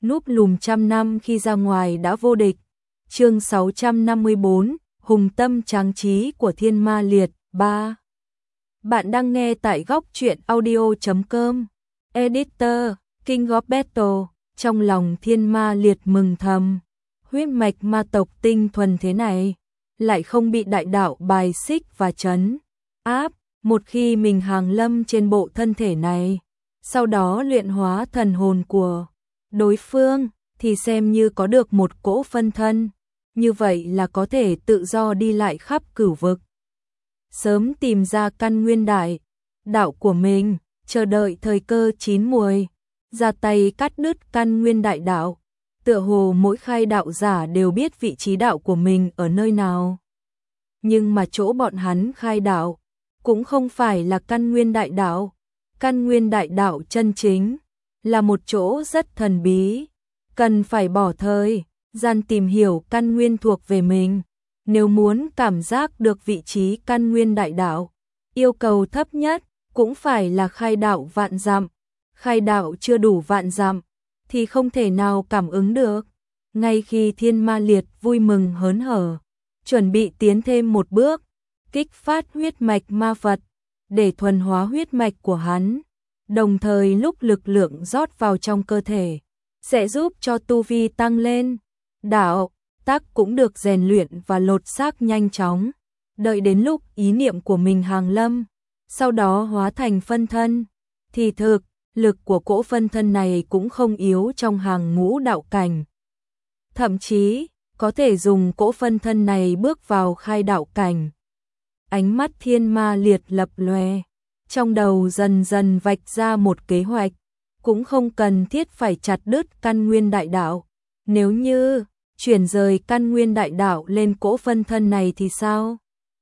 núp lùm trăm năm khi ra ngoài đã vô địch. Chương 654, Hùng tâm tráng trí của Thiên Ma Liệt 3. Bạn đang nghe tại góc truyện audio.com. Editor, King of Battle. Trong lòng Thiên Ma Liệt mừng thầm, huyết mạch ma tộc tinh thuần thế này, lại không bị đại đạo bài xích và trấn áp. Một khi mình hàng lâm trên bộ thân thể này, sau đó luyện hóa thần hồn của đối phương, thì xem như có được một cỗ phân thân, như vậy là có thể tự do đi lại khắp cửu vực. Sớm tìm ra căn nguyên đại đạo của mình, chờ đợi thời cơ chín muồi, ra tay cắt đứt căn nguyên đại đạo. Tựa hồ mỗi khai đạo giả đều biết vị trí đạo của mình ở nơi nào. Nhưng mà chỗ bọn hắn khai đạo cũng không phải là căn nguyên đại đạo. Căn nguyên đại đạo chân chính là một chỗ rất thần bí, cần phải bỏ thời gian tìm hiểu căn nguyên thuộc về mình. Nếu muốn cảm giác được vị trí căn nguyên đại đạo, yêu cầu thấp nhất cũng phải là khai đạo vạn dặm. Khai đạo chưa đủ vạn dặm thì không thể nào cảm ứng được. Ngay khi Thiên Ma Liệt vui mừng hớn hở, chuẩn bị tiến thêm một bước, kích phát huyết mạch ma Phật để thuần hóa huyết mạch của hắn, đồng thời lúc lực lượng rót vào trong cơ thể sẽ giúp cho tu vi tăng lên. Đạo tác cũng được rèn luyện và lột xác nhanh chóng, đợi đến lúc ý niệm của mình hàng lâm, sau đó hóa thành phân thân, thì thực lực của cỗ phân thân này cũng không yếu trong hàng ngũ đạo cảnh. Thậm chí có thể dùng cỗ phân thân này bước vào khai đạo cảnh. Ánh mắt Thiên Ma Liệt lập lòe, trong đầu dần dần vạch ra một kế hoạch, cũng không cần thiết phải chặt đứt căn nguyên đại đạo. Nếu như chuyển rời căn nguyên đại đạo lên cỗ phân thân này thì sao?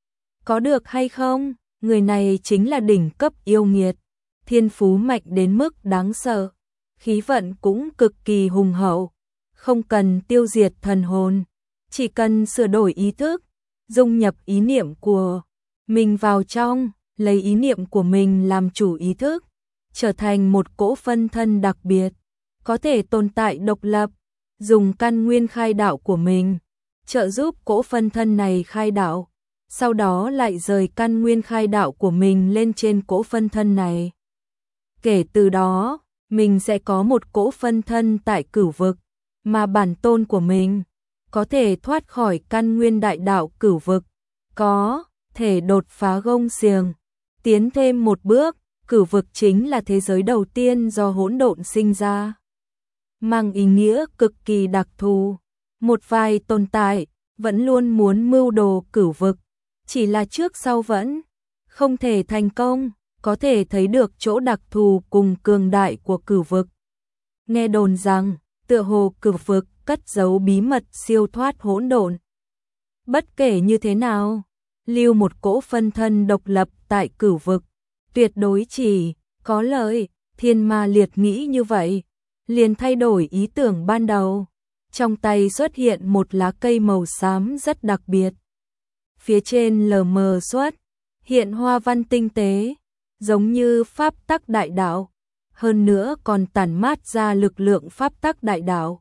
Có được hay không? Người này chính là đỉnh cấp yêu nghiệt, thiên phú mạnh đến mức đáng sợ, khí vận cũng cực kỳ hùng hậu, không cần tiêu diệt thần hồn, chỉ cần sửa đổi ý thức, dung nhập ý niệm của mình vào trong, lấy ý niệm của mình làm chủ ý thức, trở thành một cỗ phân thân đặc biệt, có thể tồn tại độc lập, dùng căn nguyên khai đạo của mình, trợ giúp cỗ phân thân này khai đạo, sau đó lại rời căn nguyên khai đạo của mình lên trên cỗ phân thân này. Kể từ đó, mình sẽ có một cỗ phân thân tại cửu vực, mà bản tôn của mình có thể thoát khỏi căn nguyên đại đạo cửu vực, có thể đột phá gông xiềng, tiến thêm một bước. Cửu vực chính là thế giới đầu tiên do hỗn độn sinh ra, mang ý nghĩa cực kỳ đặc thù. Một vài tồn tại vẫn luôn muốn mưu đồ cửu vực, chỉ là trước sau vẫn không thể thành công, có thể thấy được chỗ đặc thù cùng cường đại của cửu vực. Nghe đồn rằng, tựa hồ cửu vực cất giấu bí mật siêu thoát hỗn độn. Bất kể như thế nào, lưu một cỗ phân thân độc lập tại cửu vực, tuyệt đối chỉ có lợi. Thiên Ma Liệt nghĩ như vậy, liền thay đổi ý tưởng ban đầu. Trong tay xuất hiện một lá cây màu xám rất đặc biệt. Phía trên lờ mờ xuất hiện hoa văn tinh tế, giống như pháp tắc đại đạo, hơn nữa còn tản mát ra lực lượng pháp tắc đại đạo.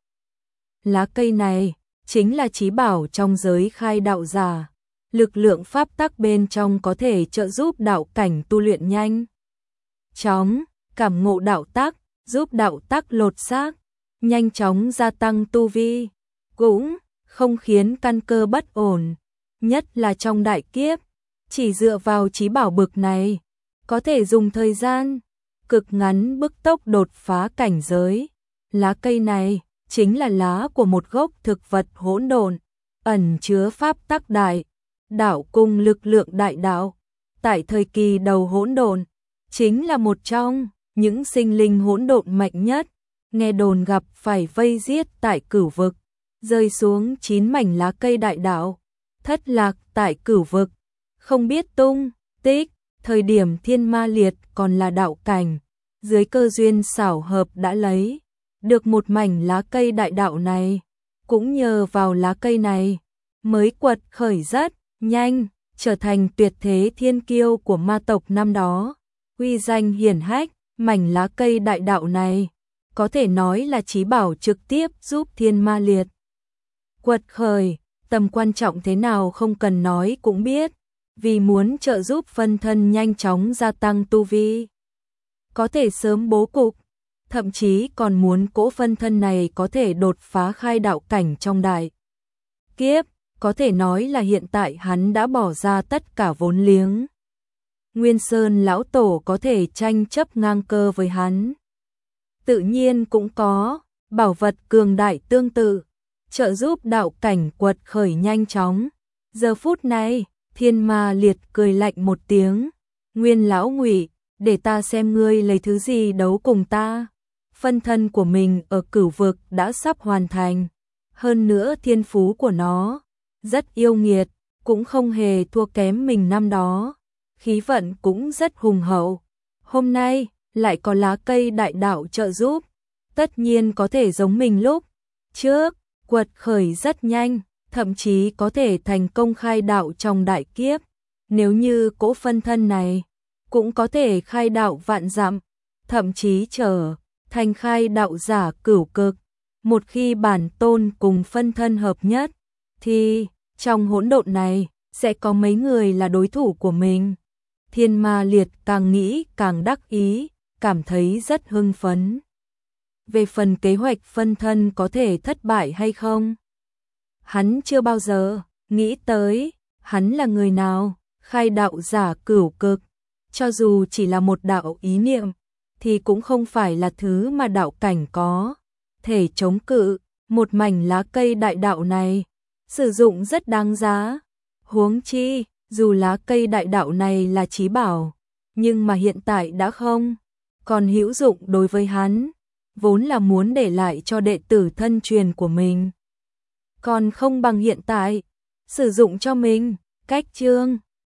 Lá cây này chính là chí bảo trong giới khai đạo giả. Lực lượng pháp tắc bên trong có thể trợ giúp đạo cảnh tu luyện nhanh chóng, cảm ngộ đạo tắc, giúp đạo tắc lột xác, nhanh chóng gia tăng tu vi, cũng không khiến căn cơ bất ổn, nhất là trong đại kiếp. Chỉ dựa vào chí bảo bực này, có thể dùng thời gian cực ngắn bức tốc đột phá cảnh giới. Lá cây này chính là lá của một gốc thực vật hỗn độn, ẩn chứa pháp tắc đại đạo cùng lực lượng đại đạo. Tại thời kỳ đầu hỗn độn, chính là một trong những sinh linh hỗn độn mạnh nhất. Nghe đồn gặp phải vây giết tại cửu vực, rơi xuống 9 mảnh lá cây đại đạo, thất lạc tại cửu vực, không biết tung tích. Thời điểm Thiên Ma Liệt còn là đạo cảnh, dưới cơ duyên xảo hợp đã lấy được một mảnh lá cây đại đạo này, cũng nhờ vào lá cây này mới quật khởi rất nhanh, trở thành tuyệt thế thiên kiêu của ma tộc năm đó. Uy danh hiển hách, mảnh lá cây đại đạo này có thể nói là chí bảo trực tiếp giúp Thiên Ma Liệt quật khởi, tầm quan trọng thế nào không cần nói cũng biết, vì muốn trợ giúp phân thân nhanh chóng gia tăng tu vi, có thể sớm bố cục, thậm chí còn muốn cỗ phân thân này có thể đột phá khai đạo cảnh trong đại kiếp, có thể nói là hiện tại hắn đã bỏ ra tất cả vốn liếng. Nguyên Sơn lão tổ có thể tranh chấp ngang cơ với hắn. Tự nhiên cũng có bảo vật cường đại tương tự, trợ giúp đạo cảnh quật khởi nhanh chóng. Giờ phút này, Thiên Ma Liệt cười lạnh một tiếng, Nguyên lão Ngụy, để ta xem ngươi lấy thứ gì đấu cùng ta. Phân thân của mình ở cửu vực đã sắp hoàn thành, hơn nữa thiên phú của nó rất yêu nghiệt, cũng không hề thua kém mình năm đó, khí vận cũng rất hùng hậu. Hôm nay lại có lá cây đại đạo trợ giúp, tất nhiên có thể giống mình lúc trước, quật khởi rất nhanh, thậm chí có thể thành công khai đạo trong đại kiếp. Nếu như cỗ phân thân này cũng có thể khai đạo vạn dặm, thậm chí trở thành khai đạo giả cửu cực. Một khi bản tôn cùng phân thân hợp nhất, thì trong hỗn độn này sẽ có mấy người là đối thủ của mình. Thiên Ma Liệt càng nghĩ càng đắc ý, cảm thấy rất hưng phấn. Về phần kế hoạch phân thân có thể thất bại hay không, hắn chưa bao giờ nghĩ tới. Hắn là người nào? Khai đạo giả cửu cực, cho dù chỉ là một đạo ý niệm thì cũng không phải là thứ mà đạo cảnh có thể chống cự. Một mảnh lá cây đại đạo này sử dụng rất đáng giá. Huống chi, dù lá cây đại đạo này là chí bảo, nhưng mà hiện tại đã không còn hữu dụng đối với hắn, vốn là muốn để lại cho đệ tử thân truyền của mình. Còn không bằng hiện tại sử dụng cho mình. Cách chương